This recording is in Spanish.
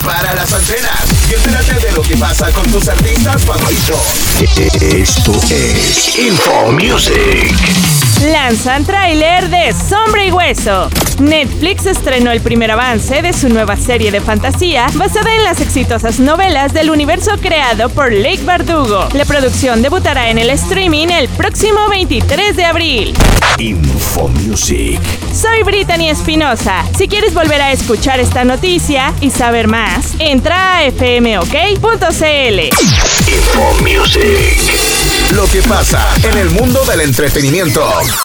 Prepara las antenas y entérate de lo que pasa con tus artistas favoritos. Esto es Info Music. Lanzan tráiler de Sombra y Hueso. Netflix estrenó el primer avance de su nueva serie de fantasía basada en las exitosas novelas del universo creado por Leigh Bardugo. La producción debutará en el streaming el próximo 23 de abril. Info Music. Soy Brittany Espinosa. Si quieres volver a escuchar esta noticia y saber más, entra a fmok.cl. Info Music. Lo que pasa en el mundo del entretenimiento.